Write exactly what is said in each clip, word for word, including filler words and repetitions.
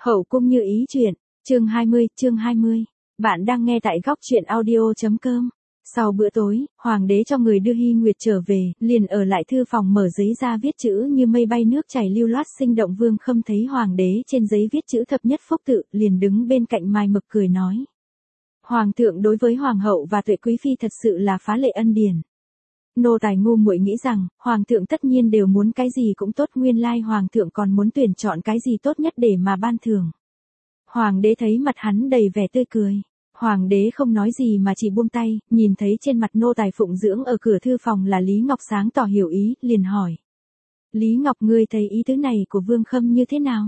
Hậu cung như ý chuyện, chương hai mươi, chương hai mươi. Bạn đang nghe tại góc truyện audio chấm com. Sau bữa tối, hoàng đế cho người đưa Hy Nguyệt trở về, liền ở lại thư phòng mở giấy ra viết chữ như mây bay nước chảy lưu loát sinh động. Vương Khâm thấy hoàng đế trên giấy viết chữ thập nhất phúc tự, liền đứng bên cạnh mài mực cười nói. Hoàng thượng đối với hoàng hậu và tuệ quý phi thật sự là phá lệ ân điển. Nô tài ngu muội nghĩ rằng, hoàng thượng tất nhiên đều muốn cái gì cũng tốt, nguyên lai hoàng thượng còn muốn tuyển chọn cái gì tốt nhất để mà ban thưởng. Hoàng đế thấy mặt hắn đầy vẻ tươi cười. Hoàng đế không nói gì mà chỉ buông tay, nhìn thấy trên mặt nô tài phụng dưỡng ở cửa thư phòng là Lý Ngọc sáng tỏ hiểu ý, liền hỏi. Lý Ngọc, ngươi thấy ý tứ này của Vương Khâm như thế nào?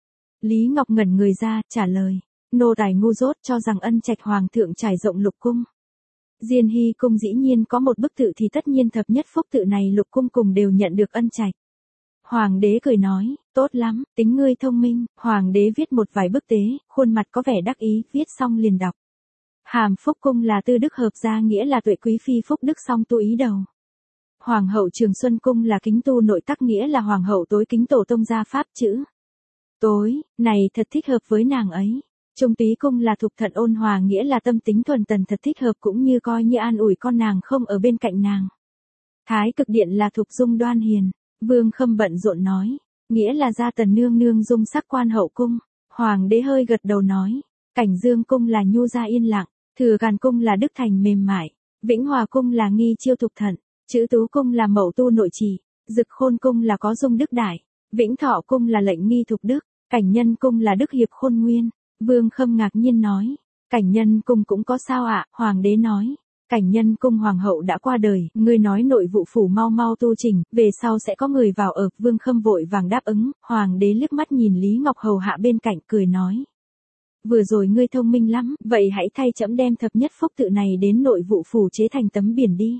Lý Ngọc ngẩn người ra, trả lời. Nô tài ngu dốt cho rằng ân trạch hoàng thượng trải rộng lục cung. Diên Hy cung dĩ nhiên có một bức tự thì tất nhiên thập nhất phúc tự này lục cung cùng đều nhận được ân trạch. Hoàng đế cười nói, tốt lắm, tính ngươi thông minh. Hoàng đế viết một vài bức tế, khuôn mặt có vẻ đắc ý, viết xong liền đọc. Hàm phúc cung là tư đức hợp gia, nghĩa là tuệ quý phi phúc đức song tu ý đầu. Hoàng hậu Trường Xuân cung là kính tu nội tắc, nghĩa là hoàng hậu tối kính tổ tông gia pháp chữ. Tối, này thật thích hợp với nàng ấy. Trung túy cung là thục thận ôn hòa, nghĩa là tâm tính thuần tần thật thích hợp, cũng như coi như an ủi con nàng không ở bên cạnh nàng. Thái cực điện là thục dung đoan hiền. Vương Khâm bận rộn nói, nghĩa là gia tần nương nương dung sắc quan hậu cung. Hoàng đế hơi gật đầu nói, cảnh dương cung là nhu gia yên lặng, thừa càn cung là đức thành mềm mại, vĩnh hòa cung là nghi chiêu thục thận, chữ tú cung là mậu tu nội trì, dực khôn cung là có dung đức đại, vĩnh thọ cung là lệnh nghi thục đức, cảnh nhân cung là đức hiệp khôn nguyên. Vương Khâm ngạc nhiên nói, cảnh nhân cung cũng có sao ạ? À? Hoàng đế nói, cảnh nhân cung hoàng hậu đã qua đời, ngươi nói nội vụ phủ mau mau tu trình, về sau sẽ có người vào ở. Vương Khâm vội vàng đáp ứng. Hoàng đế liếc mắt nhìn Lý Ngọc hầu hạ bên cạnh, cười nói, vừa rồi ngươi thông minh lắm, vậy hãy thay trẫm đem thập nhất phúc tự này đến nội vụ phủ chế thành tấm biển đi.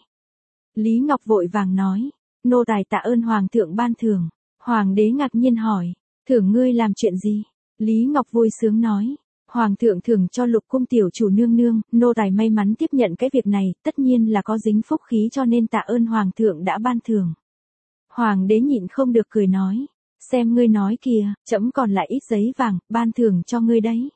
Lý Ngọc vội vàng nói, nô tài tạ ơn hoàng thượng ban thưởng. Hoàng đế ngạc nhiên hỏi, thưởng ngươi làm chuyện gì? Lý Ngọc vui sướng nói, hoàng thượng thưởng cho lục cung tiểu chủ nương nương, nô tài may mắn tiếp nhận cái việc này, tất nhiên là có dính phúc khí cho nên tạ ơn hoàng thượng đã ban thưởng. Hoàng đế nhịn không được cười nói, xem ngươi nói kìa, trẫm còn lại ít giấy vàng, ban thưởng cho ngươi đấy.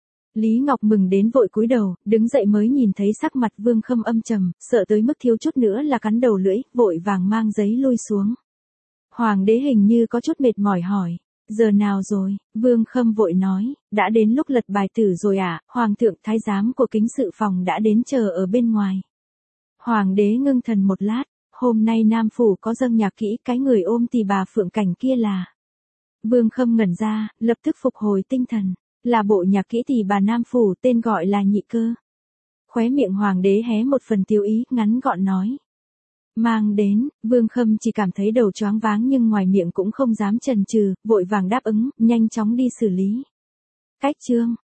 Lý Ngọc mừng đến vội cúi đầu, đứng dậy mới nhìn thấy sắc mặt Vương Khâm âm trầm, sợ tới mức thiếu chút nữa là cắn đầu lưỡi, vội vàng mang giấy lui xuống. Hoàng đế hình như có chút mệt mỏi hỏi, giờ nào rồi? Vương Khâm vội nói, đã đến lúc lật bài tử rồi à? Hoàng thượng thái giám của kính sự phòng đã đến chờ ở bên ngoài. Hoàng đế ngưng thần một lát, hôm nay Nam phủ có dâng nhạc kỹ, cái người ôm tỳ bà Phượng Cảnh kia là. Vương Khâm ngẩn ra, lập tức phục hồi tinh thần, là bộ nhạc kỹ tỳ bà Nam phủ, tên gọi là Nhị Cơ. Khóe miệng hoàng đế hé một phần tiêu ý, ngắn gọn nói. Mang đến. Vương Khâm chỉ cảm thấy đầu choáng váng nhưng ngoài miệng cũng không dám chần chừ, vội vàng đáp ứng, nhanh chóng đi xử lý. Cách chương.